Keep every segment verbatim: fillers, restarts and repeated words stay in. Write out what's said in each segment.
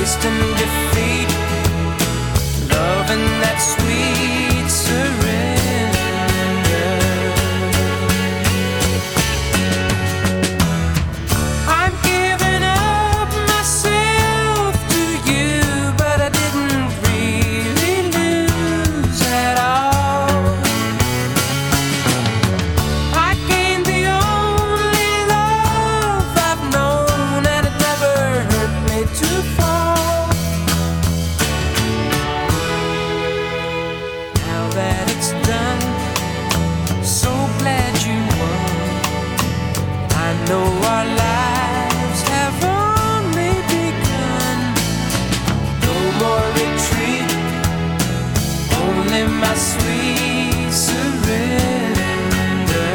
tasting defeat, loving that sweet surrender. I'm giving up myself to you, but I didn't really lose at all. I gained the only love I've known, and it never hurt me to fall. Now that it's done, so glad you won. I know our lives have only begun. No more retreat, only my sweet surrender.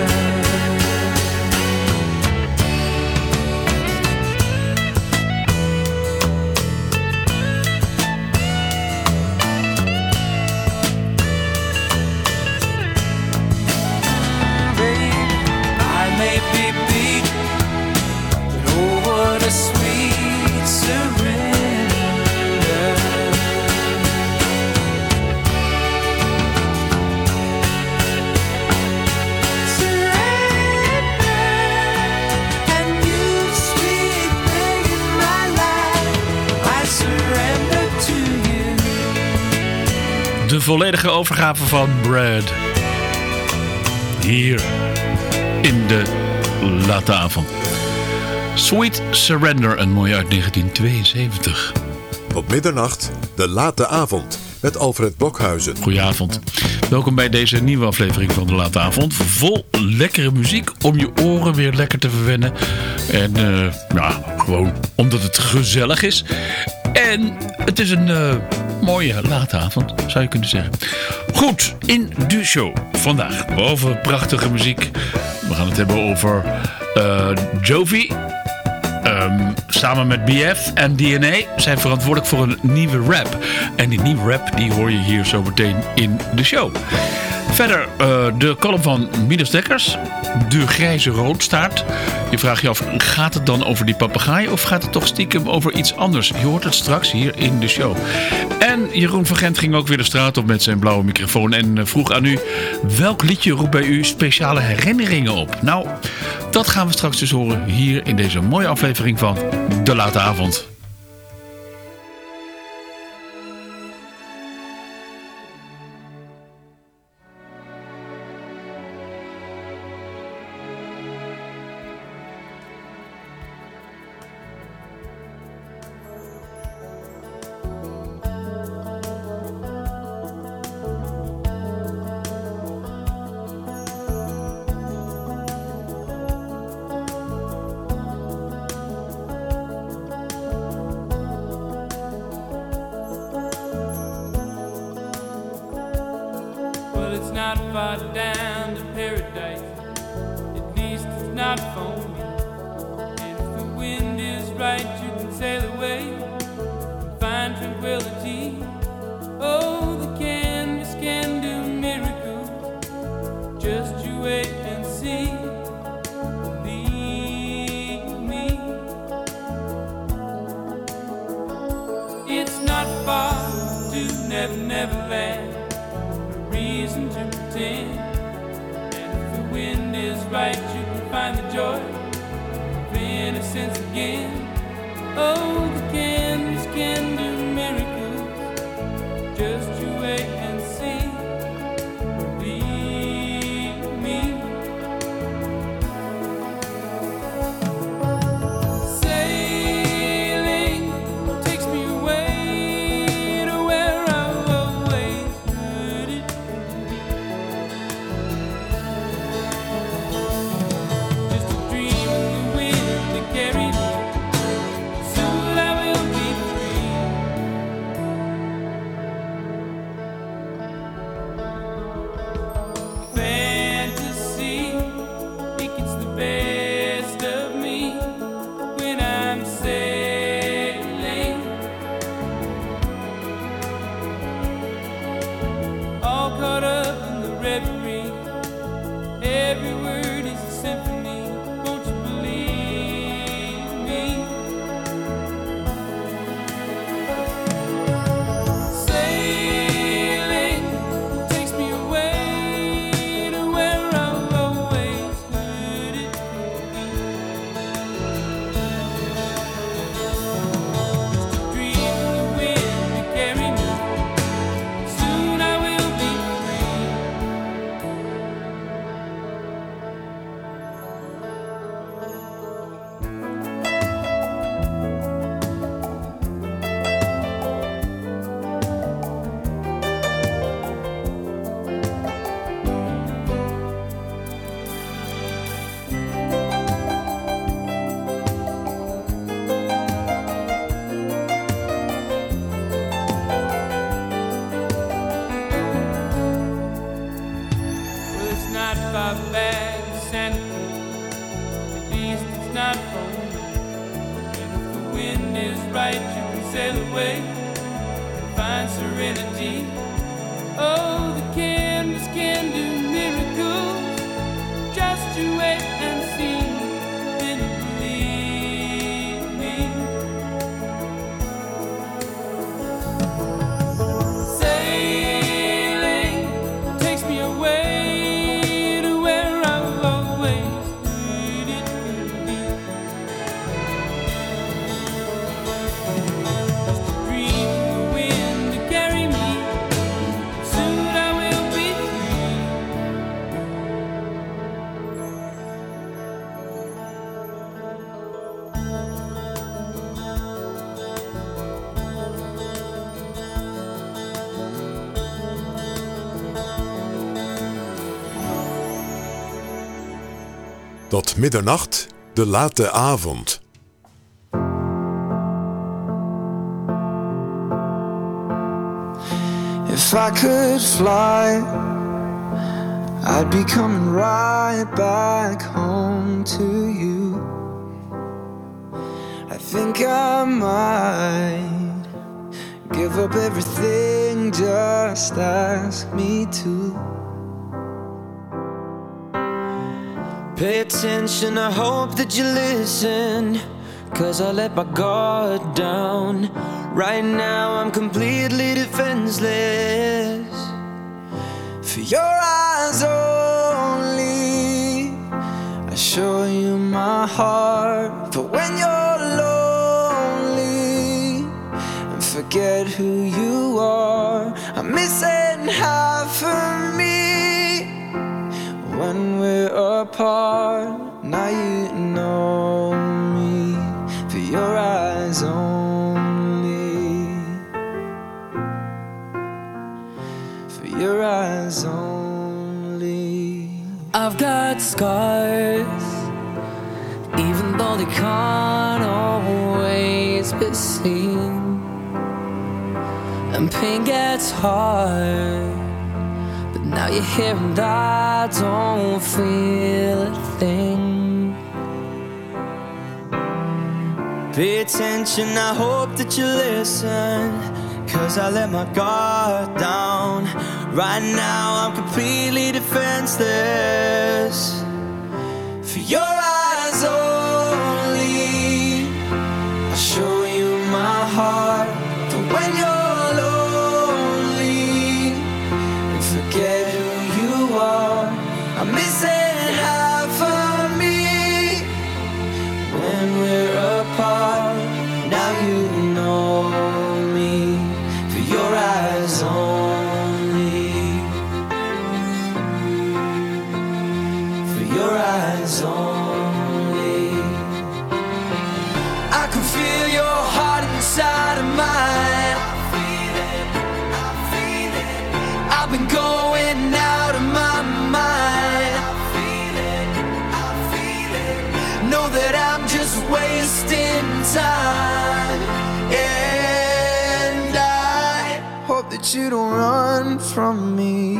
Babe, I may be beat, but oh, what a sweet surrender. Surrender, and you, sweet thing in my life, I surrender to you. De volledige overgave van Brad. Hier in de late avond. Sweet Surrender, een mooi uit negentien tweeënzeventig. Tot middernacht, de late avond met Alfred Blokhuizen. Goedenavond. Welkom bij deze nieuwe aflevering van de late avond. Vol lekkere muziek om je oren weer lekker te verwennen. En uh, ja, gewoon omdat het gezellig is. En het is een uh, mooie late avond, zou je kunnen zeggen. Goed, in de show vandaag over prachtige muziek. We gaan het hebben over uh, Jovi. Um, samen met B F en D N A zijn verantwoordelijk voor een nieuwe rap. En die nieuwe rap die hoor je hier zo meteen in de show. Verder uh, de column van Midas Dekkers. De grijze roodstaart. Je vraagt je af, gaat het dan over die papegaai of gaat het toch stiekem over iets anders? Je hoort het straks hier in de show. En Jeroen van Gent ging ook weer de straat op met zijn blauwe microfoon en vroeg aan u, welk liedje roept bij u speciale herinneringen op? Nou, dat gaan we straks dus horen hier in deze mooie aflevering van De Late Avond. Just a dream of the wind that carried me. right, you can sail away, find serenity. Oh, the canvas can do miracles. Just you wait and see, then you believe me. Sailing takes me away to where I've always needed to be. Just a dream in the wind to carry me. Soon I will be free. Tot middernacht, de late avond. If I could fly, I'd be coming right back home to you. I think I might give up everything, just ask me to. Pay attention, I hope that you listen, 'cause I let my guard down. Right now I'm completely defenseless. For your eyes only, I show you my heart. But when you're lonely and forget who you are, I'm missing half of me. When we're apart, now you know me. For your eyes only, for your eyes only. I've got scars, even though they can't always be seen. And pain gets hard, but now you're here and I don't feel a thing. Pay attention, I hope that you listen, 'cause I let my guard down. Right now I'm completely defenseless. For your eyes only, I'll show you my heart. But when you're lonely and forget who you are, I'm missing half of me. When we're apart, now you know me. For your eyes only, for your eyes only. I can feel your heart inside of mine. I feel it, I feel it. I've been going out of my mind. I feel it, I feel it. Know that I'm just wasting time. And I hope that you don't run from me.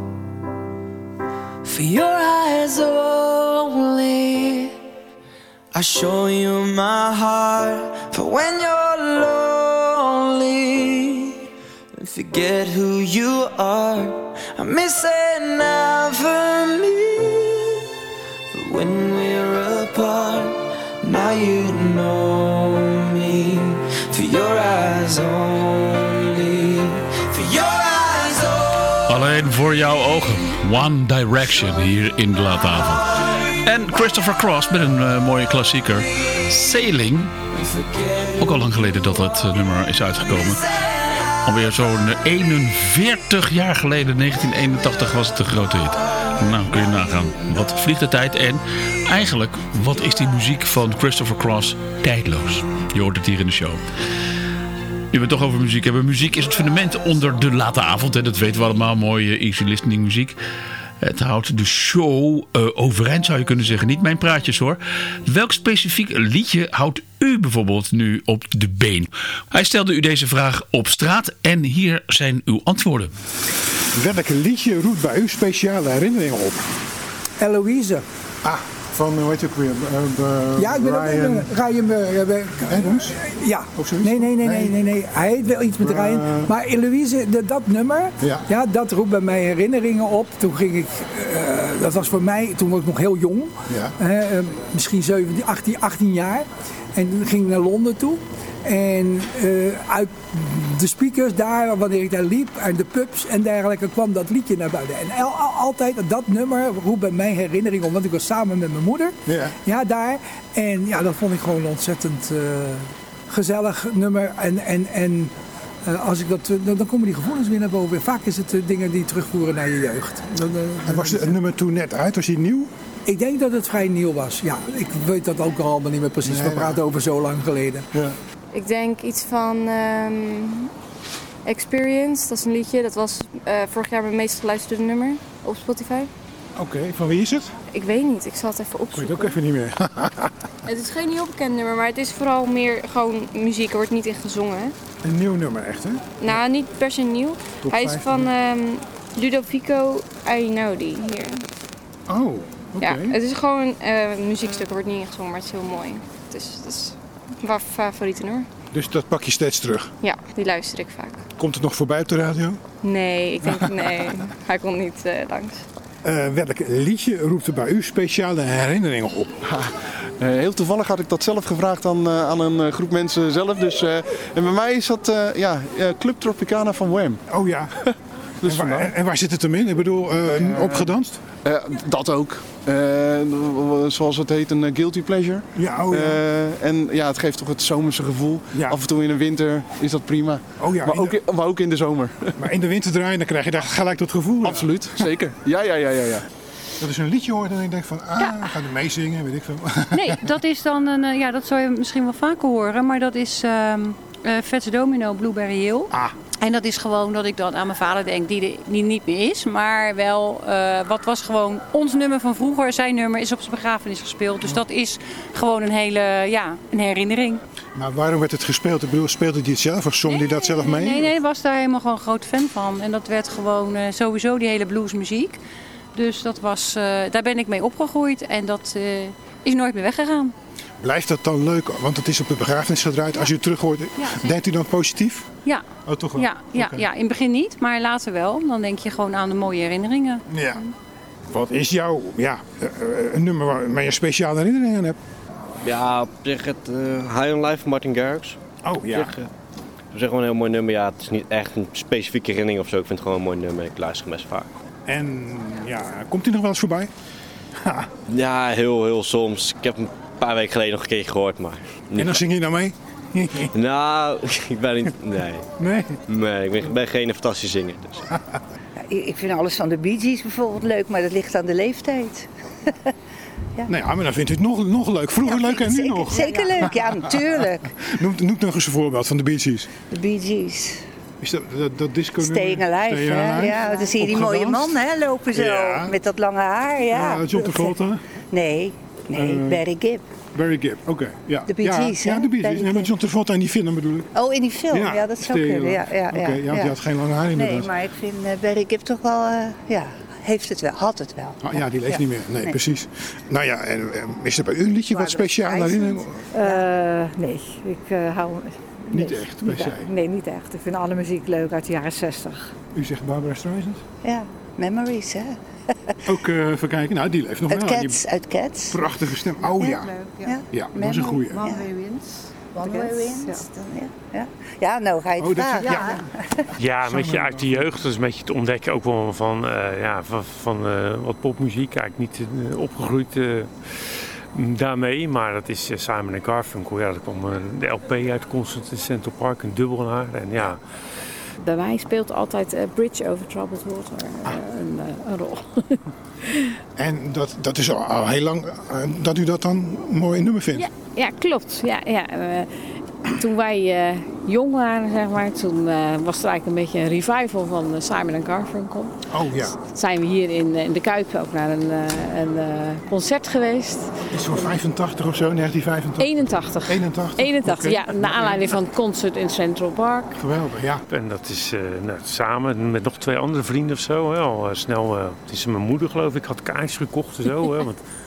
For your eyes only, I show you my heart. For when you're lonely and forget who you are, I'm missing out for me. But when we're apart, now you know me. For your eyes only, for your eyes only. Alleen voor jouw ogen. One Direction hier in de late avond. En Christopher Cross met een uh, mooie klassieker. Sailing. Ook al lang geleden dat dat uh, nummer is uitgekomen. Alweer zo'n eenenveertig jaar geleden, negentien eenentachtig, was het een grote hit. Nou, kun je nagaan. Wat vliegt de tijd en eigenlijk, wat is die muziek van Christopher Cross tijdloos? Je hoort het hier in de show. Nu we het toch over muziek hebben. Muziek is het fundament onder de late avond. Hè? Dat weten we allemaal. Mooie easy listening muziek. Het houdt de show uh, overeind, zou je kunnen zeggen. Niet mijn praatjes hoor. Welk specifiek liedje houdt u bijvoorbeeld nu op de been? Hij stelde u deze vraag op straat en hier zijn uw antwoorden. Welk liedje roept bij u speciale herinneringen op? Eloïse. Ah, Van, hoe heet je ook weer? Uh, uh, Ja, ik ben Ryan... ook Ryan... Uh, Adams? Ja. Of zoiets? Nee, nee, nee, nee, nee, nee. Hij heet wel iets met Uh, Ryan. Maar Eloïse, de, dat nummer, Ja. ja, dat roept bij mij herinneringen op. Toen ging ik, uh, dat was voor mij, toen was ik nog heel jong. Ja. Uh, misschien zeventien, achttien, achttien jaar. En toen ging ik naar Londen toe. En uh, uit de speakers daar, wanneer ik daar liep, en de pubs en dergelijke, kwam dat liedje naar buiten. En al, al- altijd dat nummer roept bij mij herinnering om, want ik was samen met mijn moeder. Ja. Ja, daar. En ja, dat vond ik gewoon een ontzettend uh, gezellig nummer. En, en, en uh, als ik dat, uh, dan, dan komen die gevoelens weer naar boven. Vaak is het uh, dingen die terugvoeren naar je jeugd. Dan, uh, En was het nummer toen net uit? Was hij nieuw? Ik denk dat het vrij nieuw was. Ja, ik weet dat ook allemaal niet meer precies. Nee, We praten over zo lang geleden. Ja. Ik denk iets van ehm, Experience, dat is een liedje. Dat was uh, vorig jaar mijn meest geluisterde nummer op Spotify. Oké, van wie is het? Ik weet niet, ik zal het even Ik weet opzoeken. het ook even niet meer. Het is geen heel bekend nummer, maar het is vooral meer gewoon muziek. Er wordt niet in gezongen. Hè? Een nieuw nummer echt, hè? Nou, niet per se nieuw. Top Hij is vijf, van ehm, Ludovico Einaudi hier. Oh, oké. Ja, het is gewoon een uh, muziekstuk, er wordt niet in gezongen, maar het is heel mooi. Het is, het is mijn favoriete nummer. Dus dat pak je steeds terug. Ja, die luister ik vaak. Komt het nog voorbij op de radio? Nee, ik denk nee, hij komt niet uh, langs. Uh, welk liedje roept er bij u speciale herinneringen op? Uh, heel toevallig had ik dat zelf gevraagd aan, uh, aan een uh, groep mensen zelf. Dus, uh, en bij mij is dat uh, ja, uh, Club Tropicana van Wham. Oh ja. Dus en, waar, en waar zit het hem in? Ik bedoel, uh, uh, opgedanst? Uh, dat ook. Uh, zoals het heet, een uh, guilty pleasure. Ja, oh ja. Uh, en ja, het geeft toch het zomerse gevoel. Ja. Af en toe in de winter is dat prima. Oh ja, maar, ook, de... maar ook in de zomer. Maar in de winter draaien, dan krijg je daar gelijk dat gevoel. Absoluut, zeker. Ja, ja, ja, ja, ja. Dat is een liedje hoort en ik denk van, ah, ja. Ga er meezingen, weet ik veel. Nee, dat is dan een, ja, dat zou je misschien wel vaker horen, maar dat is um, uh, Fats Domino, Blueberry Hill. Ah. En dat is gewoon dat ik dan aan mijn vader denk, die er die niet meer is. Maar wel, uh, wat was gewoon ons nummer van vroeger. Zijn nummer is op zijn begrafenis gespeeld. Dus dat is gewoon een hele, ja, een herinnering. Maar waarom werd het gespeeld? Ik bedoel, speelde hij het zelf of zong hij nee, dat zelf mee? Nee, nee, ik was daar helemaal gewoon een groot fan van. En dat werd gewoon uh, sowieso die hele bluesmuziek. Dus dat was, uh, daar ben ik mee opgegroeid en dat uh, is nooit meer weggegaan. Blijft dat dan leuk? Want het is op de begrafenis gedraaid. Ja. Als je het terug hoort, ja, denkt u dan positief? Ja. Oh, toch wel? Ja, ja, okay. ja, in het begin niet, maar later wel. Dan denk je gewoon aan de mooie herinneringen. Ja. Wat is jouw ja, uh, een nummer waar je speciale herinneringen aan hebt? Ja, op zich het uh, High on Life van Martin Garrix. Oh ja. Op zich, uh, op zich gewoon een heel mooi nummer. Ja, het is niet echt een specifieke herinnering of zo. Ik vind het gewoon een mooi nummer. Ik luister hem best vaak. En ja, komt hij nog wel eens voorbij? Ha. Ja, heel, heel soms. Ik heb hem een paar weken geleden nog een keer gehoord, maar... En dan zing je nou mee? Nou, ik ben niet... Nee. Nee? Nee, ik ben, ben geen fantastische zinger. Dus. Ja, ik vind alles van de Bee Gees bijvoorbeeld leuk, maar dat ligt aan de leeftijd. Ja. Nou ja, maar dan vindt u het nog, nog leuk. Vroeger ja, leuk en nu zeker, nog. Zeker leuk, ja, natuurlijk. Noem, noem nog eens een voorbeeld van de Bee Gees. De Bee Gees. Is dat, dat, dat disco Staying Alive, Staying hè? Alive. Ja, dan zie je die mooie man hè, lopen zo, ja. Met dat lange haar. Ja, ja John Travolta? Nee, nee, uh, Barry Gibb. Barry Gibb, oké. Okay, ja. De Bee Gees, ja, hè? Ja, de Bee Gees. Nee, maar John Travolta in die film bedoel ik. Oh, in die film? Ja, ja dat zou kunnen. Ja, ja, oké, okay, ja, ja. Die had geen lange haar inderdaad. Nee, maar ik vind uh, Barry Gibb toch wel, uh, ja... Heeft het wel, had het wel. Ah, ja, die leeft ja. niet meer. Nee, nee, precies. Nou ja, en, is er bij u een liedje maar wat speciaal daarin? Uh, nee, ik uh, hou... Niet nee, echt, per se? Nee, niet echt. Ik vind alle muziek leuk uit de jaren zestig. U zegt Barbara Streisand? Ja, Memories, hè. Ook, uh, even kijken, nou die leeft nog uit wel. Cats, die uit Cats. Prachtige stem. Oh ja. Ja, leuk, ja. ja dat is een goeie. One Way Winds. One Way Winds. Ja. Ja. ja, nou ga je het oh, vragen. Ja, ja. ja, met je uit de jeugd, dus met je het ontdekken ook wel van, uh, ja, van, van uh, wat popmuziek. Eigenlijk niet uh, opgegroeid uh, daarmee, maar dat is uh, Simon en Garfunkel. Ja, dat kwam uh, de L P uit Concert in Central Park, een dubbel naar. En ja... Bij mij speelt altijd uh, Bridge Over Troubled Water uh, een, uh, een rol. En dat, dat is al, al heel lang uh, dat u dat dan een mooi nummer vindt? Ja, ja klopt. Ja, ja, uh, toen wij uh, jong waren, zeg maar, toen uh, was er eigenlijk een beetje een revival van uh, Simon en Garfunkel. Oh ja. Zijn we hier in, in de Kuip ook naar een, uh, een uh, concert geweest. Is van vijfentachtig of zo, negentien vijfentachtig? eenentachtig. eenentachtig? eenentachtig, okay. ja. Naar aanleiding van het concert in Central Park. Geweldig, ja. En dat is uh, nou, samen met nog twee andere vrienden of zo. Hè, al uh, snel, uh, het is mijn moeder geloof ik, had kaartjes gekocht en zo. Hè, want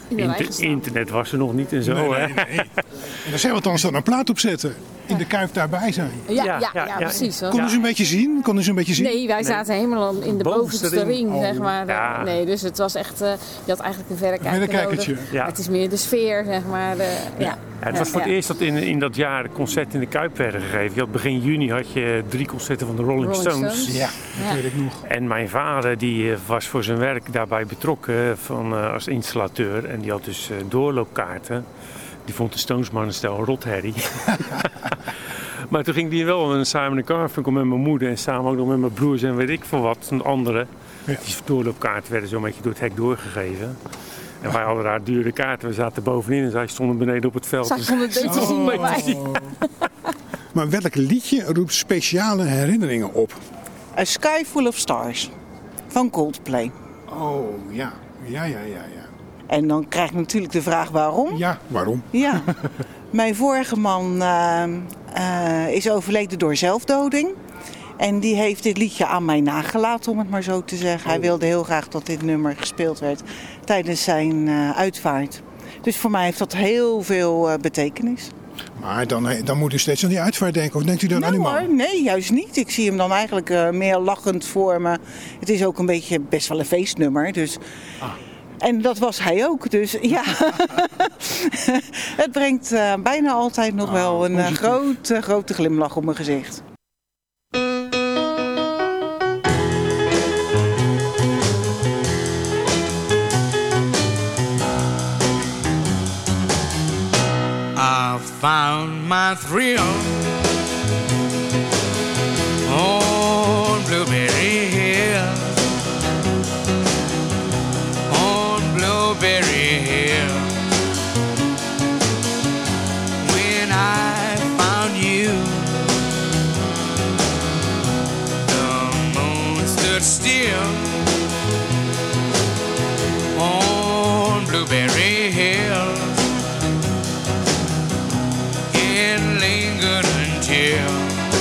Inter- internet was er nog niet en zo. Nee, nee, hè? nee. En dan zijn we althans dan een plaat opzetten. In de Kuip daarbij zijn. Ja, ja, ja, ja, precies. Hoor. Konden ze een beetje zien? Konden ze een beetje zien? Nee, wij zaten nee. helemaal in de bovenste, bovenste ring, ring zeg maar. Ja. Nee, dus het was echt, uh, je had eigenlijk een verrekijker nodig. Ja. Het is meer de sfeer, zeg maar. De, ja. Ja. Ja, het was voor het ja. eerst dat in, in dat jaar de concerten in de Kuip werden gegeven. Je had begin juni had je drie concerten van de Rolling, Rolling Stones. Stones. Ja, dat ja. weet ik nog. En mijn vader die was voor zijn werk daarbij betrokken van, uh, als installateur. En die had dus uh, doorloopkaarten. Die vond de Stones maar een stel rotherrie. Maar toen ging hij wel een Simon en Garfunkel met mijn moeder en samen ook nog met mijn broers en weet ik veel wat, een andere. Ja. Die doorloopkaarten werden zo'n beetje door het hek doorgegeven. En wij hadden daar dure kaarten, we zaten bovenin en zij stonden beneden op het veld. Zij stonden het beetje zien bij mij. Maar welk liedje roept speciale herinneringen op? A Sky Full of Stars van Coldplay. Oh ja, ja, ja, ja. ja. En dan krijg ik natuurlijk de vraag waarom. Ja, waarom? Ja. Mijn vorige man uh, uh, is overleden door zelfdoding. En die heeft dit liedje aan mij nagelaten, om het maar zo te zeggen. Oh. Hij wilde heel graag dat dit nummer gespeeld werd tijdens zijn uh, uitvaart. Dus voor mij heeft dat heel veel uh, betekenis. Maar dan, dan moet u steeds aan die uitvaart denken. Of denkt u dan nou, aan uw man? Nee, juist niet. Ik zie hem dan eigenlijk uh, meer lachend voor me. Het is ook een beetje best wel een feestnummer. Dus... Ah. En dat was hij ook, dus ja. Het brengt uh, bijna altijd nog oh, wel een uh, grote, grote glimlach op mijn gezicht. I found my thrill on Blueberry Hill. Blueberry Hill. When I found you, the moon stood still on Blueberry Hill. It lingered until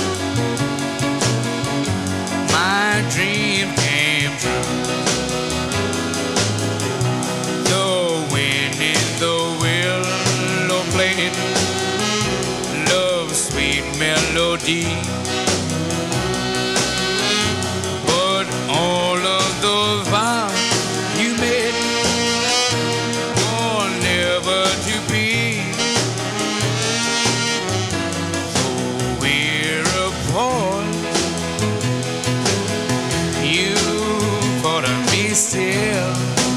my dream came true. Love's sweet melody, but all of those vows you made were never to be. So we're apart. You thought of me still.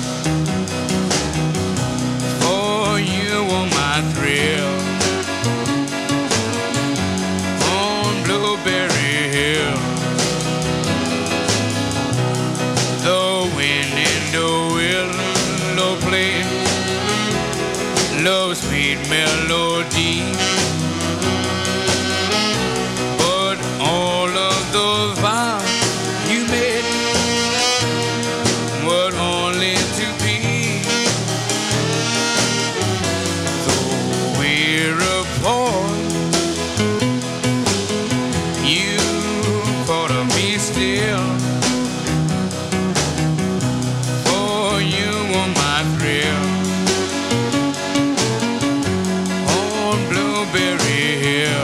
For you were my thrill. Blueberry Hill. The wind in the willow play love's sweet melody, but all of those vows you made were only to be. So we're apart. Still, for you were my thrill on Blueberry Hill.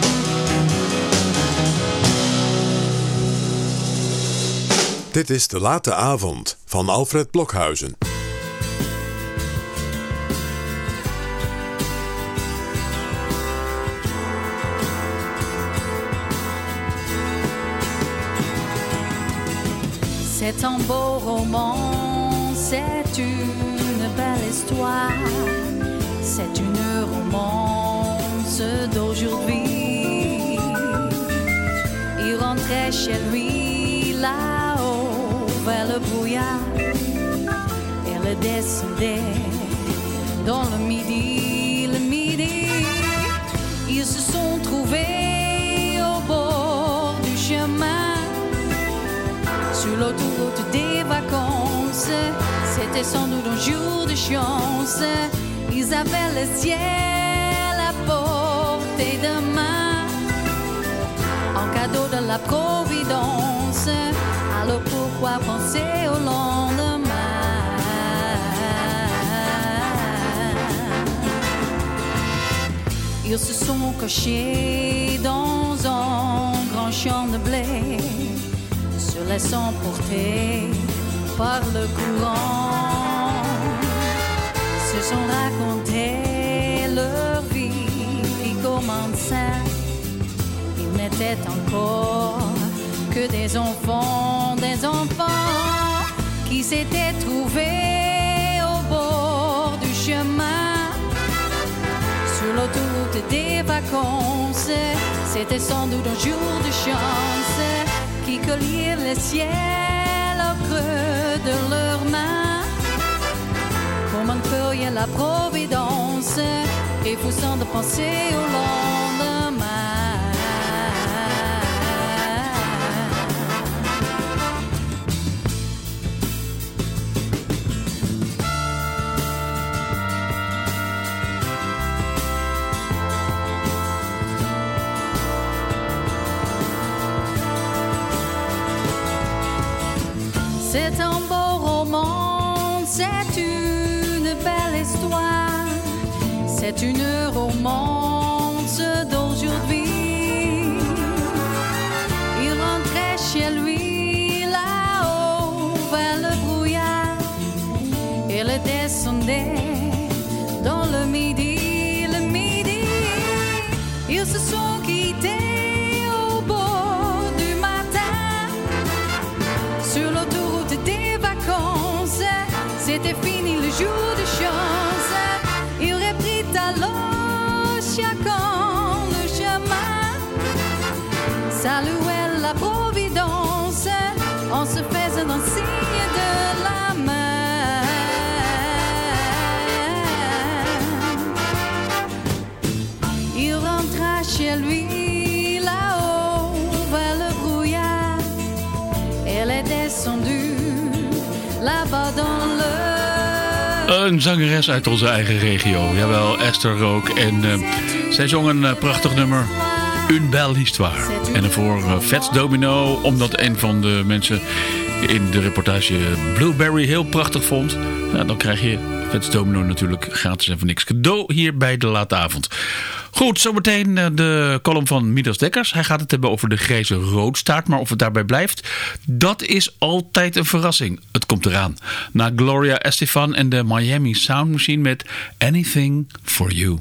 Dit is De Late Avond van Alfred Blokhuizen. C'est un beau roman, c'est une belle histoire, c'est une romance d'aujourd'hui. Il rentrait chez lui là-haut vers le brouillard, elle descendait dans le midi, le midi. Ils se sont trouvés au bord du chemin. Sur l'autoroute des vacances, c'était sans doute un jour de chance. Ils avaient le ciel à portée de main, en cadeau de la Providence. Alors pourquoi penser au lendemain? Ils se sont cachés dans un grand champ de blé, se laissant porter par le courant. Se sont racontés leur vie qui commençait. Ils n'étaient encore que des enfants, des enfants qui s'étaient trouvés au bord du chemin. Sur l'autoroute des vacances, c'était sans doute un jour de chance qui collèrent le ciel au creux de leurs mains. Comme un feuille à la providence, et poussant de penser au lendemain. C'est un beau roman, c'est une belle histoire, c'est une romance d'aujourd'hui. Il rentrait chez lui là-haut vers le brouillard et le descendait dans le midi, le midi. Ils se sont quittés au bord du matin sur l'autoroute des vacances. C'était fini le jour de chance. Ils reprirent alors chacun le chemin, saluaient la providence en se faisant un signe de la main. Il rentra chez lui là-haut vers le brouillard. Elle est descendue là-bas dans le... Een zangeres uit onze eigen regio. Jawel, Esther Rook. En uh, zij zong een uh, prachtig nummer. Une belle histoire. En daarvoor uh, Fats Domino. Omdat een van de mensen in de reportage Blueberry heel prachtig vond. Nou, dan krijg je Fats Domino natuurlijk gratis en voor niks cadeau hier bij de Late Avond. Goed, zometeen de column van Midas Dekkers. Hij gaat het hebben over de grijze roodstaart. Maar of het daarbij blijft, dat is altijd een verrassing. Het komt eraan. Na Gloria Estefan en de Miami Sound Machine met Anything for You.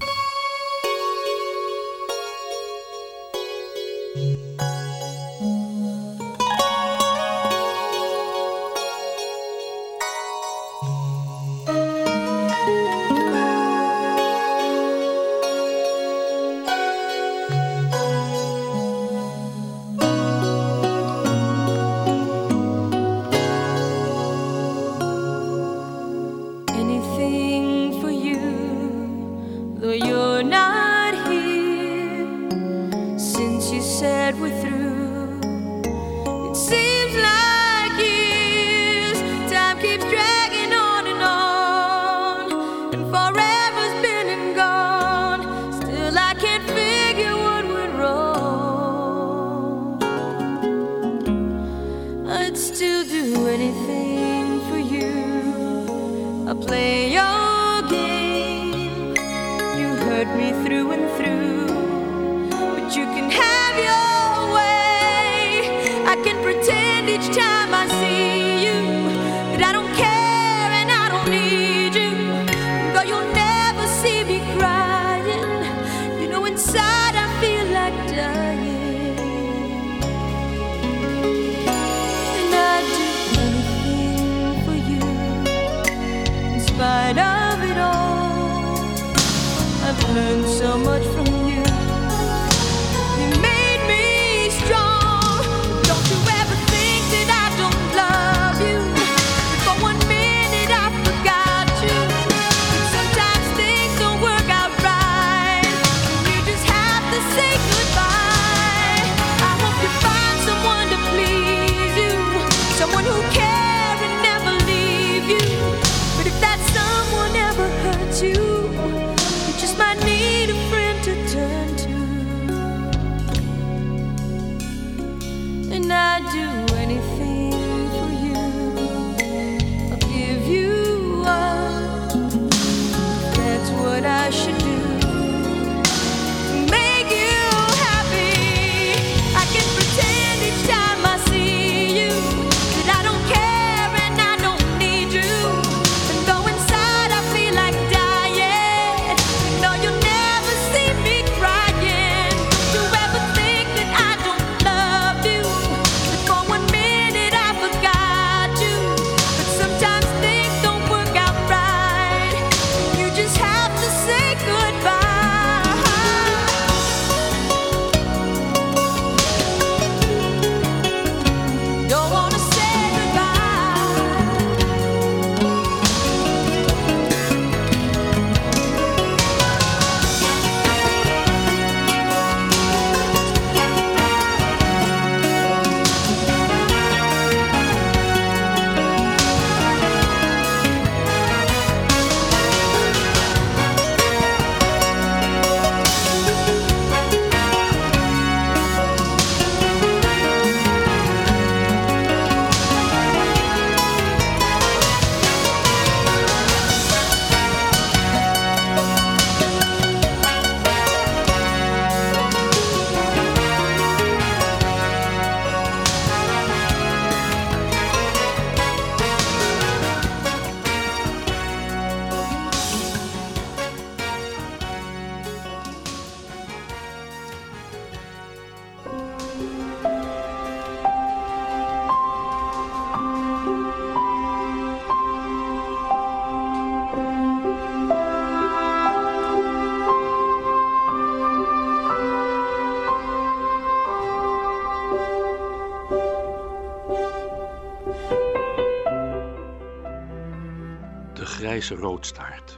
grijze roodstaart.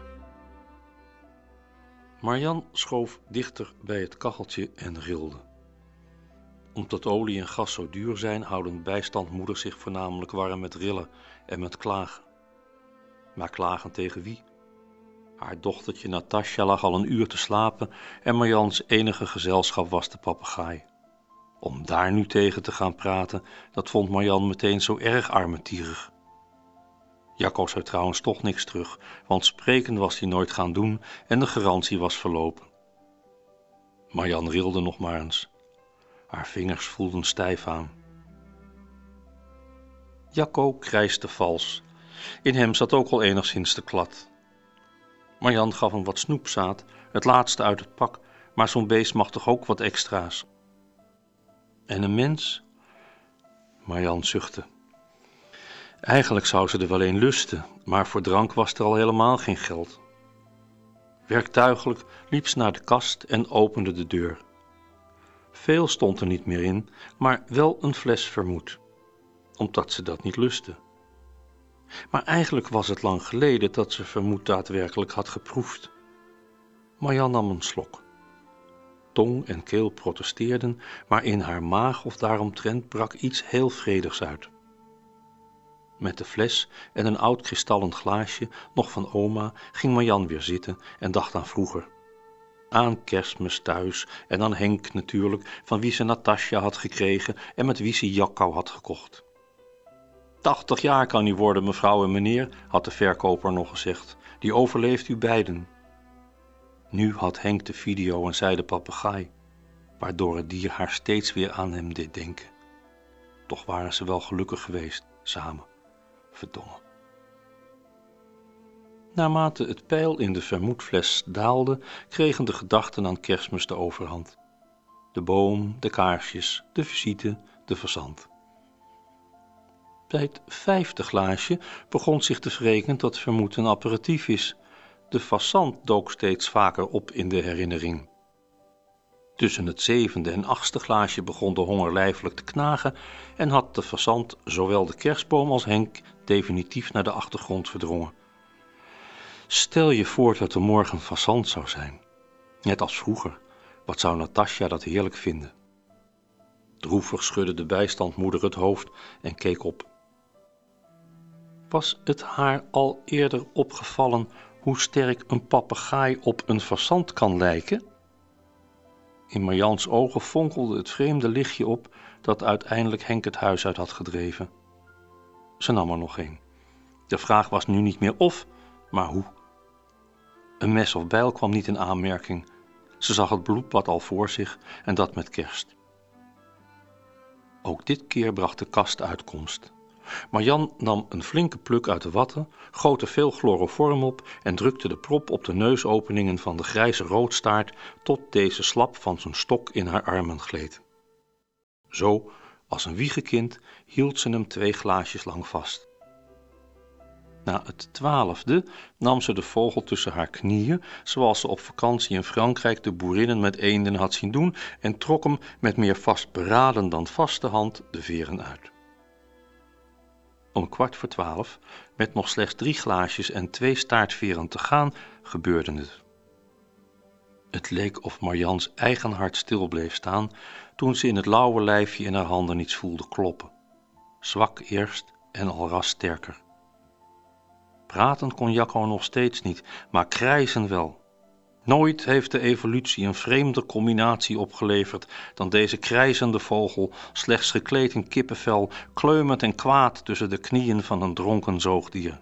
Marianne schoof dichter bij het kacheltje en rilde. Omdat olie en gas zo duur zijn, houden bijstandmoeders zich voornamelijk warm met rillen en met klagen. Maar klagen tegen wie? Haar dochtertje Natasja lag al een uur te slapen en Mariannes enige gezelschap was de papegaai. Om daar nu tegen te gaan praten, dat vond Marianne meteen zo erg armetierig. Jacco zei trouwens toch niks terug, want spreken was hij nooit gaan doen en de garantie was verlopen. Marianne rilde nog maar eens. Haar vingers voelden stijf aan. Jacco krijste vals. In hem zat ook al enigszins de klad. Marianne gaf hem wat snoepzaad, het laatste uit het pak, maar zo'n beest mag toch ook wat extra's. En een mens? Marianne zuchtte. Eigenlijk zou ze er wel een lusten, maar voor drank was er al helemaal geen geld. Werktuigelijk liep ze naar de kast en opende de deur. Veel stond er niet meer in, maar wel een fles vermoed, omdat ze dat niet lustte. Maar eigenlijk was het lang geleden dat ze vermoed daadwerkelijk had geproefd. Marianne nam een slok. Tong en keel protesteerden, maar in haar maag of daaromtrent brak iets heel vredigs uit. Met de fles en een oud kristallen glaasje, nog van oma, ging Marianne weer zitten en dacht aan vroeger. Aan Kerstmis thuis en aan Henk natuurlijk, van wie ze Natasja had gekregen en met wie ze Jacco had gekocht. Tachtig jaar kan u worden, mevrouw en meneer, had de verkoper nog gezegd. Die overleeft u beiden. Nu had Henk de video en zij de papegaai, waardoor het dier haar steeds weer aan hem deed denken. Toch waren ze wel gelukkig geweest, samen. Verdomme. Naarmate het peil in de vermoedfles daalde, kregen de gedachten aan Kerstmis de overhand. De boom, de kaarsjes, de visite, de fazant. Bij het vijfde glaasje begon zich te wreken dat vermoed een aperitief is. De fazant dook steeds vaker op in de herinnering. Tussen het zevende en achtste glaasje begon de honger lijfelijk te knagen en had de fazant zowel de kerstboom als Henk definitief naar de achtergrond verdrongen. Stel je voor dat er morgen fazant zou zijn. Net als vroeger. Wat zou Natasja dat heerlijk vinden? Droevig schudde de bijstandmoeder het hoofd en keek op. Was het haar al eerder opgevallen hoe sterk een papegaai op een fazant kan lijken? In Mariannes ogen fonkelde het vreemde lichtje op dat uiteindelijk Henk het huis uit had gedreven. Ze nam er nog een. De vraag was nu niet meer of, maar hoe. Een mes of bijl kwam niet in aanmerking. Ze zag het bloedbad al voor zich en dat met kerst. Ook dit keer bracht de kast uitkomst. Marianne nam een flinke pluk uit de watten, goot er veel chloroform op en drukte de prop op de neusopeningen van de grijze roodstaart tot deze slap van zijn stok in haar armen gleed. Zo, als een wiegekind, hield ze hem twee glaasjes lang vast. Na het twaalfde nam ze de vogel tussen haar knieën, zoals ze op vakantie in Frankrijk de boerinnen met eenden had zien doen, en trok hem met meer vastberaden dan vaste hand de veren uit. Om kwart voor twaalf, met nog slechts drie glaasjes en twee staartveren te gaan, gebeurde het. Het leek of Mariannes eigen hart stil bleef staan toen ze in het lauwe lijfje in haar handen iets voelde kloppen. Zwak eerst en al ras sterker. Praten kon Jacco nog steeds niet, maar krijzen wel. Nooit heeft de evolutie een vreemder combinatie opgeleverd dan deze krijzende vogel, slechts gekleed in kippenvel, kleumend en kwaad tussen de knieën van een dronken zoogdier.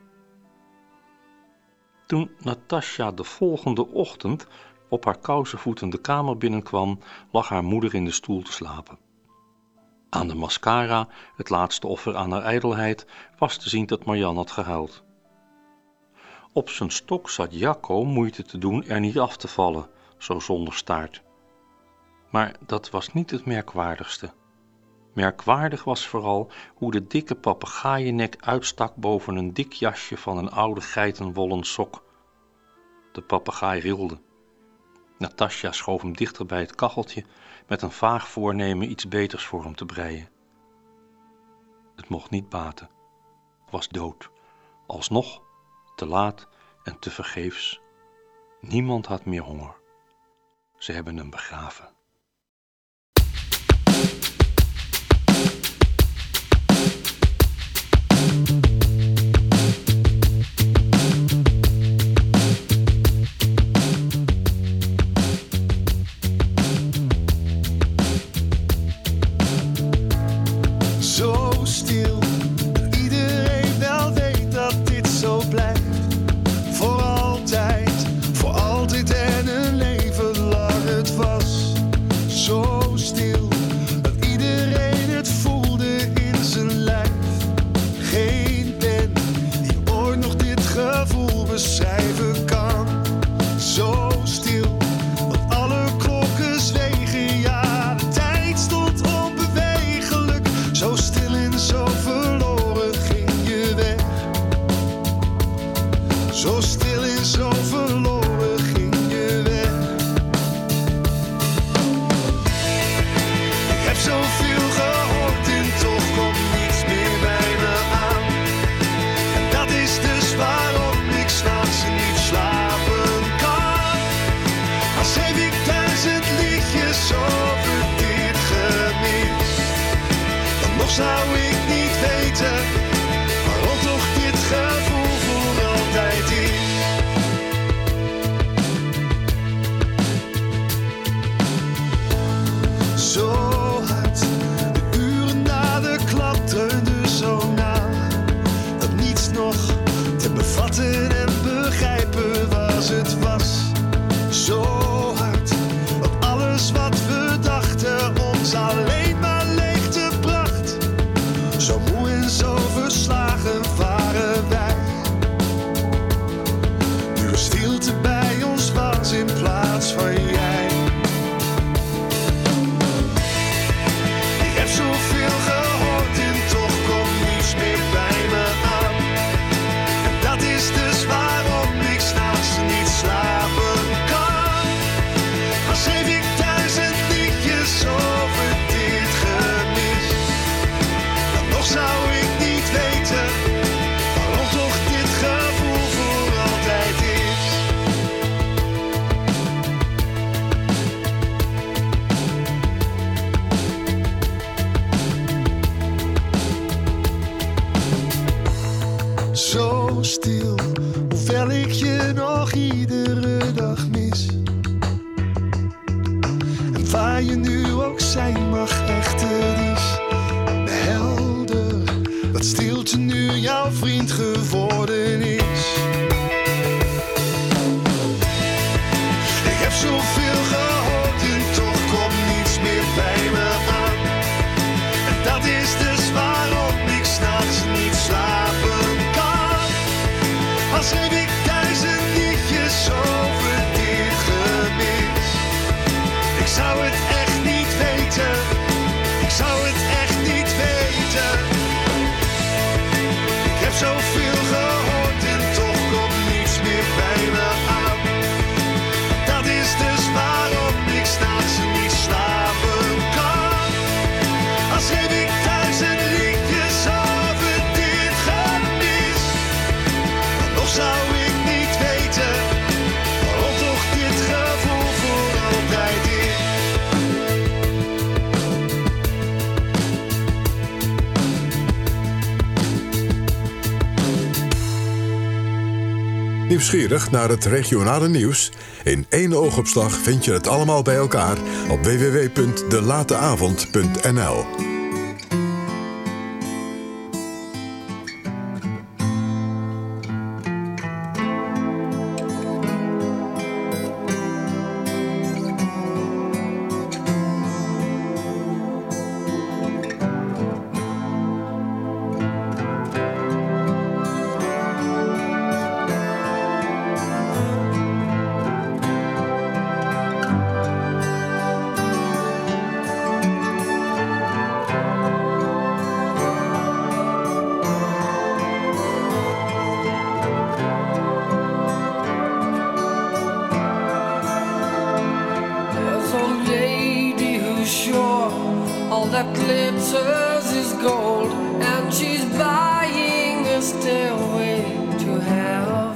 Toen Natasja de volgende ochtend op haar kousenvoeten de kamer binnenkwam, lag haar moeder in de stoel te slapen. Aan de mascara, het laatste offer aan haar ijdelheid, was te zien dat Marianne had gehuild. Op zijn stok zat Jacco moeite te doen er niet af te vallen, zo zonder staart. Maar dat was niet het merkwaardigste. Merkwaardig was vooral hoe de dikke papegaaiennek uitstak boven een dik jasje van een oude geitenwollen sok. De papegaai rilde. Natasja schoof hem dichter bij het kacheltje met een vaag voornemen iets beters voor hem te breien. Het mocht niet baten. Was dood. Alsnog te laat en tevergeefs. Niemand had meer honger. Ze hebben hem begraven. Zo stil, dat iedereen wel weet dat dit zo blijft. Voor altijd, voor altijd en een leven lang het was. Zo stil, dat iedereen het voelde in zijn lijf. Geen pen die ooit nog dit gevoel beschrijven kan. Zo stil, dat alle klokken zwegen, ja, de tijd stond onbewegelijk. Zo stil en zo verloren ging je weg. Zo stil en zo verloren ging je weg. Ik heb zoveel gehoord en toch komt niets meer bij me aan. En dat is dus waarom ik 's nachts niet slapen kan. Als heb ik duizend liedjes over dit gemis, dan nog zou ik niet weten waarom toch dit gevoel voor altijd is. Zo hard, de uren na de klap dreunden zo na, dat niets nog te bevatten en begrijpen was het was. Zo hard, dat alles wat we dachten ons alleen maar leegte bracht. Zo moe en zo verslagen waren wij. Nu er stilte bij ons was in plaats van jij. Ik heb zoveel gehoord en toch komt niets meer bij me aan. En dat is dus waarom ik 's nachts niet slapen kan. Als heb ik duizend liedjes over dit gemis, dan nog zou ik niet weten waarom toch dit gevoel voor altijd is. Zo stil, hoewel ik je nog iedere dag mis. En waar je nu ook zijn mag, echt het is helder dat stilte nu jouw vriend geworden is. Ik heb zoveel gehoord en toch komt niets meer bij me aan. En dat is dus waarom ik 's nachts niet slapen kan. Als heb ik duizend liedjes over dit gemis. Ik zou het echt niet weten. Ik zou het echt niet weten. Ik heb zoveel gehoord en toch komt niets meer bij me aan. Dat is dus waarom ik 's nachts niet slapen kan. Als heb ik duizend liedjes over dit gemis, dan nog zou ik niet weten waarom toch dit gevoel voor altijd is. Nieuwsgierig naar het regionale nieuws? In één oogopslag vind je het allemaal bij elkaar op w w w punt de late avond punt n l. All that glitters is gold, and she's buying a stairway to heaven.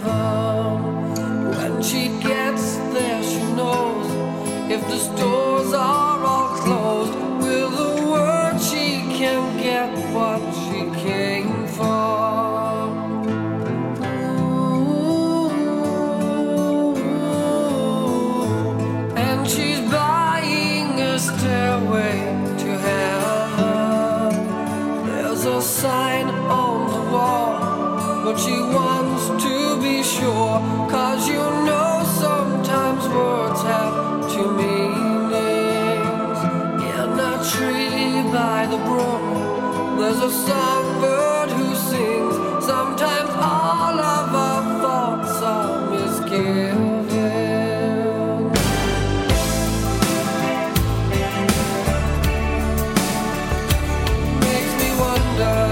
stores are all closed. With a word she can get what she came for. Ooh. And she's buying a stairway to heaven. There's a sign on the wall, but she wants to be sure, 'cause you know sometimes words have two meanings. In a tree by the brook, there's a songbird who sings. Sometimes all of our thoughts are misgiven. Makes me wonder.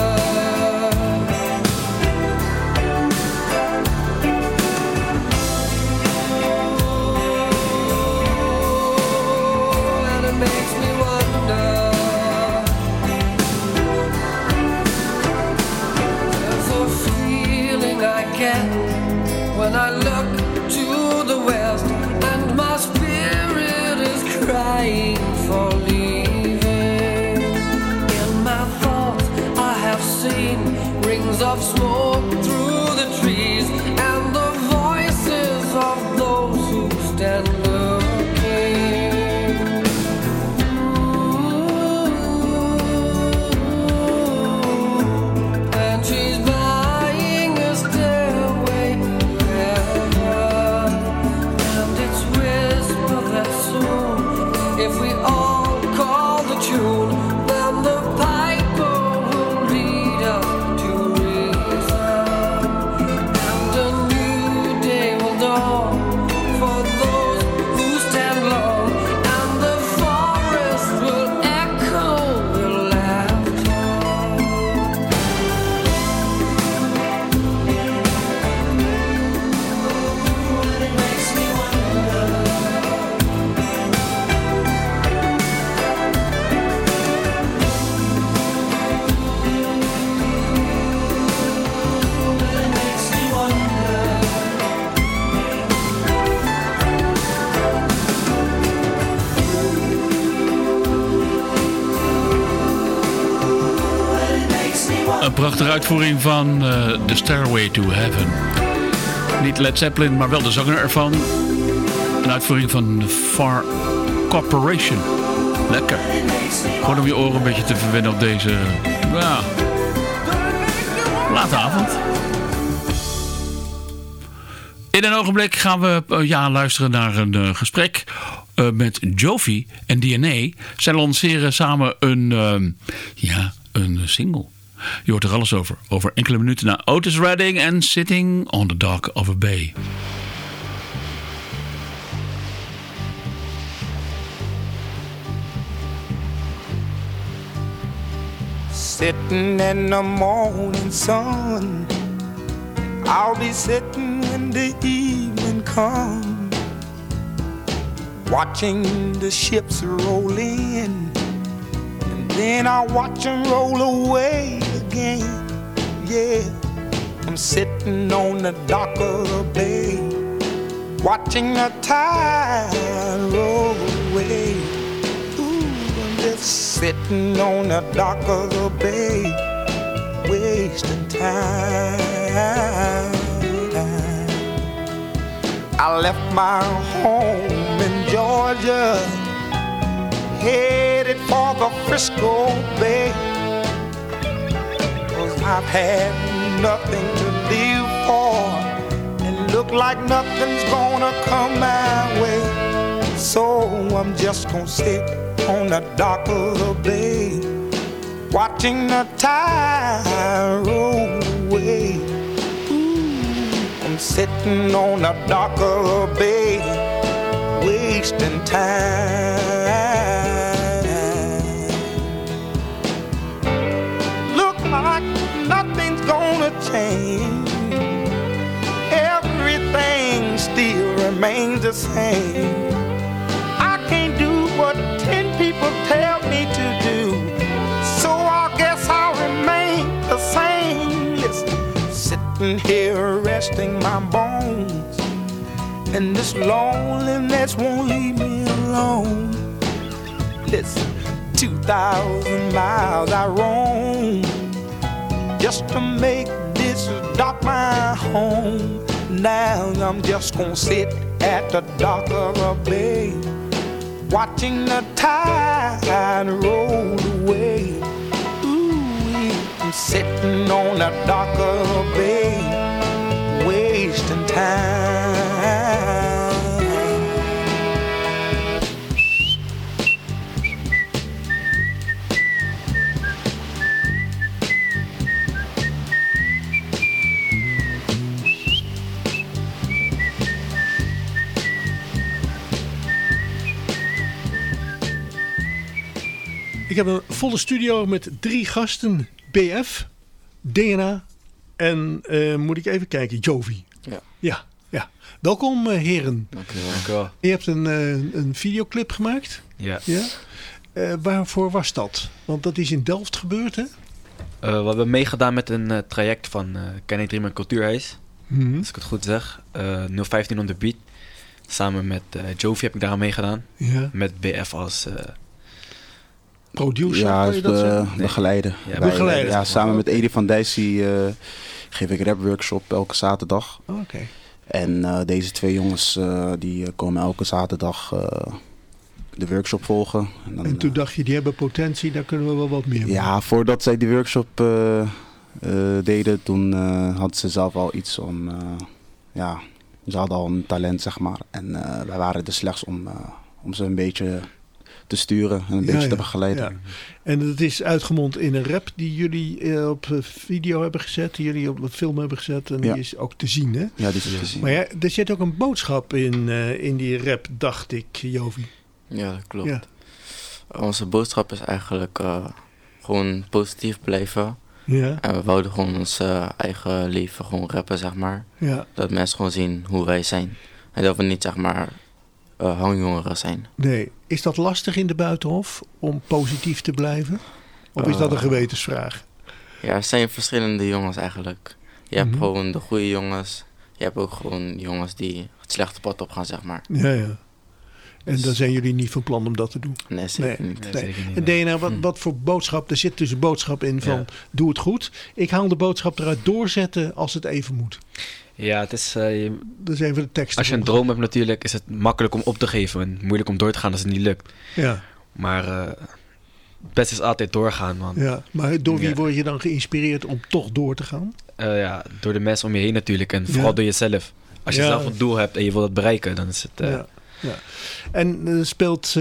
When I look to the west and my spirit is crying for leaving. In my thoughts I have seen rings of smoke through the trees and the voices of those who stand looking. Ooh. And she's buying a stairway. If we all call the tune, then the piper will lead us to reason, and a new day will dawn for those who stand long, and the forest will echo with laughter. It makes me wonder. Een prachtige uitvoering van uh, The Stairway to Heaven. Niet Led Zeppelin, maar wel de zanger ervan. Een uitvoering van The Far Corporation. Lekker. Gewoon om je oren een beetje te verwennen op deze ja, late avond. In een ogenblik gaan we uh, ja, luisteren naar een uh, gesprek uh, met Jovi en D N A. Zij lanceren samen een, uh, ja, een single. Je hoort er alles over. Over enkele minuten na Otis Redding en Sitting on the Dock of a Bay. Sitting in the morning sun, I'll be sitting when the evening comes, watching the ships roll in, and then I'll watch them roll away again. Yeah, I'm sitting on the dock of the bay, watching the tide roll away. Just sitting on the dock of the bay, wasting time. I left my home in Georgia, headed for the Frisco Bay, 'cause I've had nothing to live for, and look like nothing's gonna come my way. So I'm just gonna sit on the dock of the bay, watching the tide roll away. Ooh, I'm sitting on the dock of the bay, wasting time. Look like nothing's gonna change, everything still remains the same. I can't do what ten people tell me to do, so I guess I'll remain the same. Listen, sitting here resting my bones, and this loneliness won't leave me alone. alone. Listen, two thousand miles I roam just to make this dock my home. Now I'm just gonna sit at the dock of a bay, watching the tide roll away. Ooh, I'm sitting on the dock of a bay, wasting time. Ik heb een volle studio met drie gasten. B F, D N A en uh, moet ik even kijken, Jovi. Ja. Ja, ja. Welkom uh, heren. Dank u wel. Dank u wel. Je hebt een, uh, een videoclip gemaakt. Ja. ja? Uh, waarvoor was dat? Want dat is in Delft gebeurd, hè? Uh, we hebben meegedaan met een uh, traject van uh, Kennedy Dream Cultuurhuis. Mm-hmm. Als ik het goed zeg. Uh, nul vijftien on the beat. Samen met uh, Jovi heb ik daar aan meegedaan. Ja. Met B F als... Uh, producer, ja, kan je dat be, zeggen? begeleider. Ja, begeleider. Ja, samen met Edi van Dijssel uh, geef ik rapworkshop elke zaterdag. Oké. Okay. En uh, deze twee jongens uh, die komen elke zaterdag uh, de workshop volgen. En, dan, en toen uh, dacht je, die hebben potentie, daar kunnen we wel wat meer mee. Ja, voordat zij die workshop uh, uh, deden, toen uh, hadden ze zelf al iets om... Uh, ja, ze hadden al een talent, zeg maar. En uh, wij waren er slechts om, uh, om ze een beetje... te sturen en een ja, beetje ja, te begeleiden. Ja. En het is uitgemond in een rap die jullie uh, op video hebben gezet, die jullie op film hebben gezet en ja. die is ook te zien, hè? Ja, die is te zien. Maar ja, er zit ook een boodschap in, uh, in die rap, dacht ik, Jovi. Ja, dat klopt. Ja. Onze boodschap is eigenlijk uh, gewoon positief blijven. Ja. En we wouden gewoon ons uh, eigen leven gewoon rappen, zeg maar. Ja. Dat mensen gewoon zien hoe wij zijn. En dat we niet, zeg maar... Uh, hangjongeren zijn. Nee. Is dat lastig in de Buitenhof om positief te blijven? Of is dat een gewetensvraag? Ja, er zijn verschillende jongens eigenlijk. Je hebt mm-hmm. gewoon de goede jongens. Je hebt ook gewoon jongens die het slechte pad op gaan, zeg maar. Ja, ja. En dus... dan zijn jullie niet van plan om dat te doen? Nee, zeker nee. niet. Nee, nee. Zeker niet en D N A, wat, wat voor boodschap? Er zit dus een boodschap in van, ja. doe het goed. Ik haal de boodschap eruit, doorzetten als het even moet. Ja, het is... Uh, je, dat is even de tekst. Als je een droom hebt natuurlijk, is het makkelijk om op te geven. En moeilijk om door te gaan als het niet lukt. Ja. Maar uh, het beste is altijd doorgaan, man. Ja, maar door wie ja. word je dan geïnspireerd om toch door te gaan? Uh, ja, door de mensen om je heen natuurlijk. En vooral ja. door jezelf. Als je ja. zelf een doel hebt en je wil dat bereiken, dan is het... Uh, ja. Ja. En uh, speelt uh,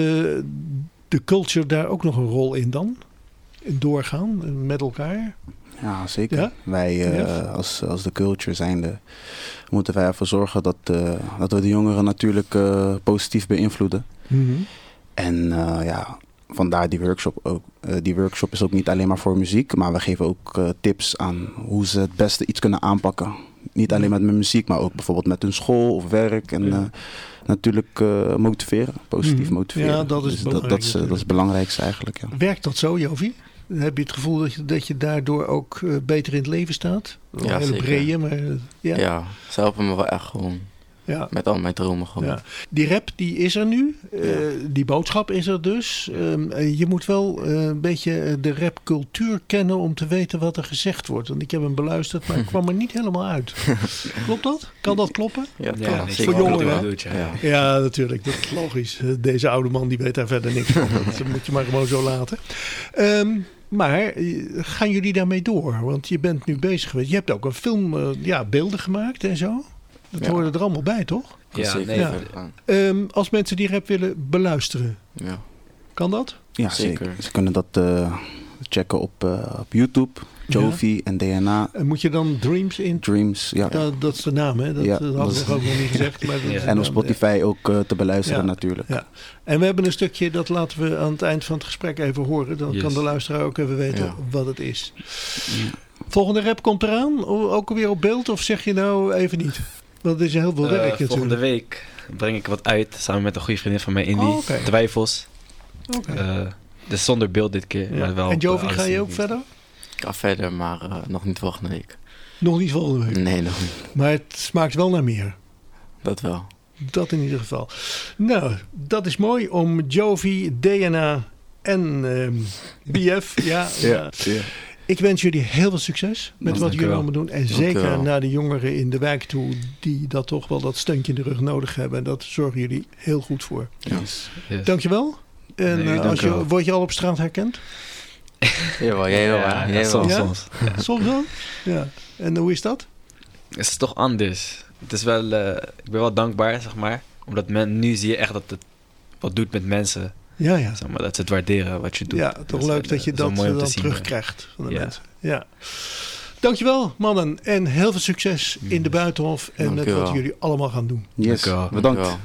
de culture daar ook nog een rol in dan? In doorgaan uh, met elkaar? Ja, zeker. Ja? Wij uh, ja. als, als de culture zijnde moeten wij ervoor zorgen dat, uh, dat we de jongeren natuurlijk uh, positief beïnvloeden. Mm-hmm. En uh, ja, vandaar die workshop ook. Uh, die workshop is ook niet alleen maar voor muziek, maar we geven ook uh, tips aan hoe ze het beste iets kunnen aanpakken. Niet alleen met muziek, maar ook bijvoorbeeld met hun school of werk. En ja. uh, natuurlijk uh, motiveren, positief motiveren. Ja, dat is dus belangrijk. Dat, dat, is, uh, dat is het belangrijkste eigenlijk. Ja. Werkt dat zo, Jovi? Heb je het gevoel dat je, dat je daardoor ook uh, beter in het leven staat? Wel ja, hele zeker. Breed, maar, uh, ja. ja, ze helpen me wel echt gewoon. Ja. Met al mijn dromen gewoon. Ja. Die rap die is er nu. Uh, ja. Die boodschap is er dus. Um, uh, je moet wel uh, een beetje de rapcultuur kennen om te weten wat er gezegd wordt. Want ik heb hem beluisterd, maar ik kwam er niet helemaal uit. Klopt dat? Kan dat kloppen? Ja, ja, ja, voor jongeren. Doet, ja. Ja. ja, natuurlijk. Dat is logisch. Deze oude man die weet daar verder niks van. Dat moet je maar gewoon zo laten. Um, Maar gaan jullie daarmee door? Want je bent nu bezig geweest. Je hebt ook een film, uh, ja, beelden gemaakt en zo. Dat ja. hoort er allemaal bij, toch? Ja, nee. Ja. Um, als mensen die rap willen beluisteren, ja. kan dat? Ja, zeker. zeker. Ze kunnen dat uh, checken op, uh, op YouTube, Jovi ja. en D N A. En moet je dan Dreams in? Dreams, ja. ja dat is de naam, hè? Dat, ja, dat hadden we ook nog niet gezegd. Maar dat ja. is En op Spotify ja. ook uh, te beluisteren ja. natuurlijk. Ja. En we hebben een stukje, dat laten we aan het eind van het gesprek even horen. Dan yes. kan de luisteraar ook even weten ja. wat het is. Ja. Volgende rap komt eraan, ook weer op beeld? Of zeg je nou even niet? Want het is heel veel uh, werk natuurlijk. Volgende week breng ik wat uit, samen met een goede vriendin van mij, Indy. Oh, okay. Twijfels. Okay. Uh, dus zonder beeld dit keer. Ja. Maar wel en Jovi, ga je ook verder? Ik ga verder, maar uh, nog niet volgende week. Nog niet volgende week? Nee, nog niet. Maar het smaakt wel naar meer? Dat wel. Dat in ieder geval. Nou, dat is mooi om Jovi, D N A en um, B F. Ja, ja, ja. Ik wens jullie heel veel succes met Nou, wat jullie wel. allemaal doen. En Dank zeker wel. naar de jongeren in de wijk toe die dat toch wel dat steuntje in de rug nodig hebben. En dat zorgen jullie heel goed voor. Yes. Yes. Dankjewel. En Nee, uh, dank als u je, wel. word je al op straat herkend? Jawel, jij wel. Ja, hè? Jij wel. soms, Ja? soms. Soms wel? Ja. En hoe is dat? Het is toch anders. Het is wel, uh, ik ben wel dankbaar, zeg maar. Omdat men, nu zie je echt dat het wat doet met mensen. Ja, ja. Zeg maar, dat ze het waarderen wat je doet. Ja, toch Dus, leuk uh, dat je is wel dat mooi om dan te zien, terugkrijgt van de ja. mensen. Ja. Dankjewel mannen en heel veel succes in de Buitenhof en met Dankjewel. wat jullie allemaal gaan doen. Yes, Dankjewel. bedankt. Dankjewel.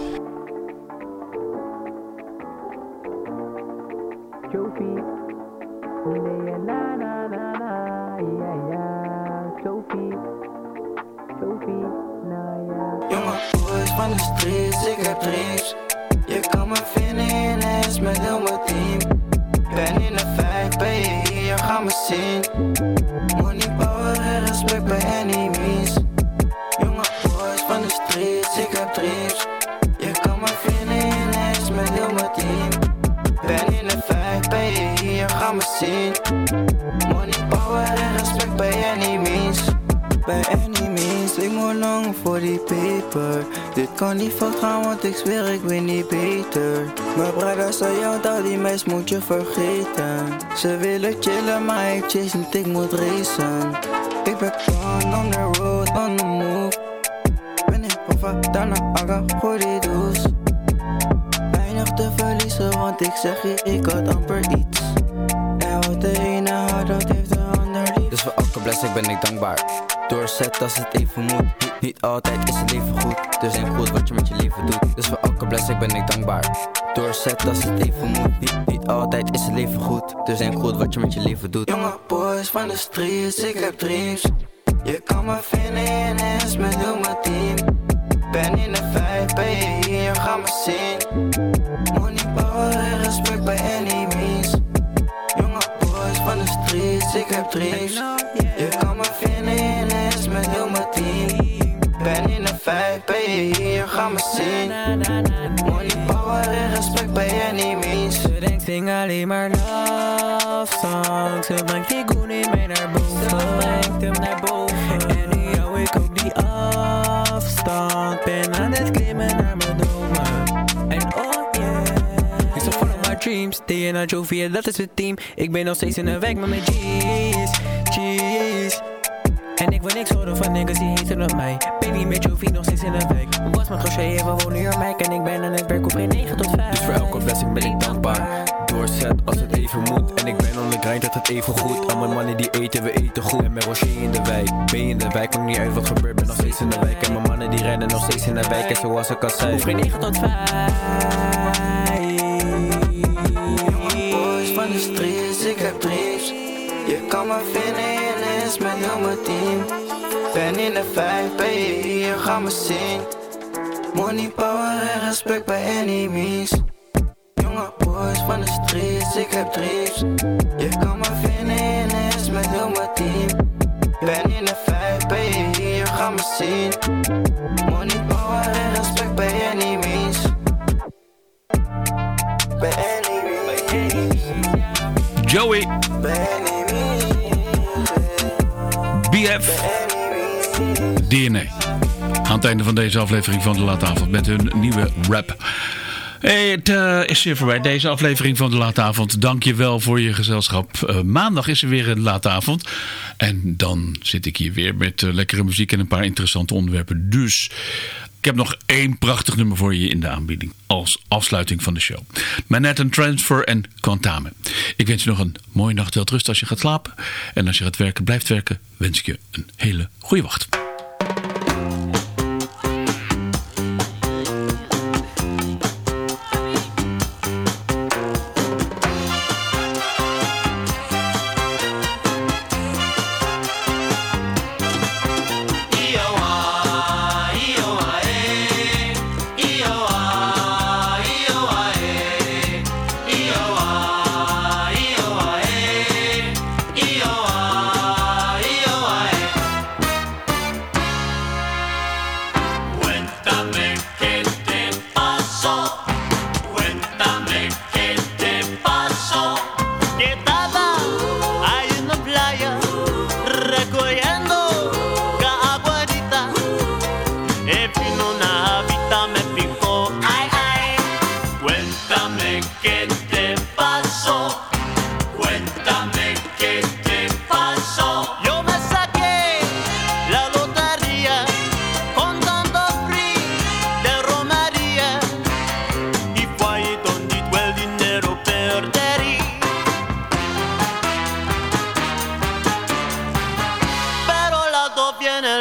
Jonge boys van de streets, ik heb dreams. Je kan me vinden in S met heel mijn team. Ben in de vijf, ben je hier, ga me zien. Money, power en respect bij any means. Jonge boys van de streets, ik heb dreams. Je kan me vinden in S met heel mijn team. Ben in de vijf, ben je hier, ga me zien. Money, power en respect bij any means. Bij any means, ik moet lang voor die paper. Dit kan niet fout gaan, want ik zweer ik ben niet beter. Mijn brothers zijn jou, dat die meis moet je vergeten. Ze willen chillen, maar ik chase niet, ik moet racen. Ik ben gone on the road, on the move. Ben in Hoffa, daarna Aga, gooi die doos. Weinig te verliezen, want ik zeg je, ik had amper iets. En wat de ene houdt, dat heeft de ander lief. Dus voor elke blessing ben ik dankbaar. Doorzet als het even moet. Niet, niet altijd is het leven goed. Dus denk goed wat je met je leven doet. Dus voor elke blessing ben ik dankbaar. Doorzet als het even moet. Niet, niet altijd is het leven goed. Dus denk goed wat je met je leven doet. Jonge boys van de streets, ik heb dreams. Je kan me vinden in S met heel mijn team. Ben in de vijf, ben je hier, ga me zien. Money, power en respect bij any means. Jonge boys van de streets, ik heb dreams. Je kan me vinden in S met heel mijn team. Ben in de vijf, ben je hier, ga me zien. Money, power en respect bij any means. Ze denkt zing alleen maar love songs. Ze brengt die goen in mij naar boven. Ze brengt hem naar boven. En nu hou ik ook die afstand. Ben aan het klimmen naar mijn dromen. En oh yeah, ik zag voor my dreams. D N A, Jovi, dat is het team. Ik ben nog steeds in de wijk met mijn G's, G's. En ik wil niks horen van niggas die haten op mij. Ben niet met Jovi, nog steeds in de wijk. Was mijn crochet en we wonen hier op mij. En ik ben aan het werk op geen negen tot vijf. Dus voor elke blessing ben ik dankbaar. Doorzet als het even moet. En ik ben on the grind, dat het even goed. Al mijn mannen die eten, we eten goed. En met Rocher in de wijk. Ben je in de wijk, maakt niet uit wat gebeurt. Ben nog steeds in de wijk. En mijn mannen die rennen nog steeds in de wijk. En zoals ik al zei, hoef geen negen tot vijf. Boys van de streets, ik heb dreams. Je kan me vinden in S met heel mijn team. Ben in de vijf, ben je hier, ga me zien. Money, power en respect bij any means. Jonge boys van de streets, ik heb dreams. Je kan me vinden in S met heel mijn team. Ben in de vijf, ben je hier, ga me zien. Money, power en respect bij any means. Bij any means. Joey. B F. D N A. Aan het einde van deze aflevering van De Late Avond met hun nieuwe rap. Hey, het uh, is weer voorbij, deze aflevering van De Late Avond. Dank je wel voor je gezelschap. Uh, maandag is er weer een Late Avond. En dan zit ik hier weer met uh, lekkere muziek en een paar interessante onderwerpen. Dus ik heb nog één prachtig nummer voor je in de aanbieding. Als afsluiting van de show. Manhattan Transfer en Quantame. Ik wens je nog een mooie nacht, welterust als je gaat slapen. En als je gaat werken, blijft werken, wens ik je een hele goede wacht.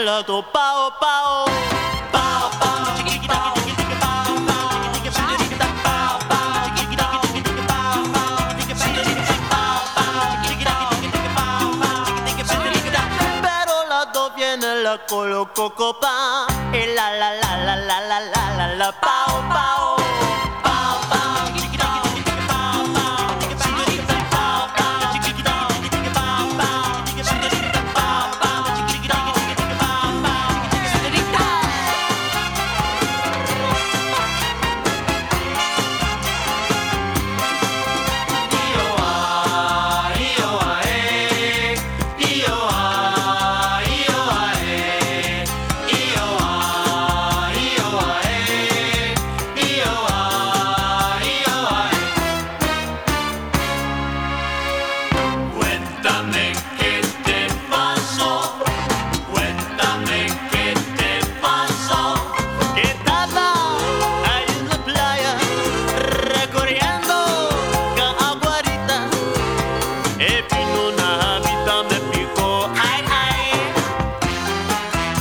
las dos, pao, pao. Pao, pao, chiquita, chiquita, pao, pao, chiquita, pao, pao, chiquita, chiquita, pao, pao, chiquita, pao, pao, chiquita, pao, pao, chiquita. Pero las dos vienen la colo coco pa, y la la la la la la la la la pao, pao.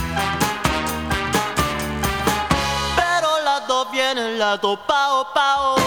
Pao, pao.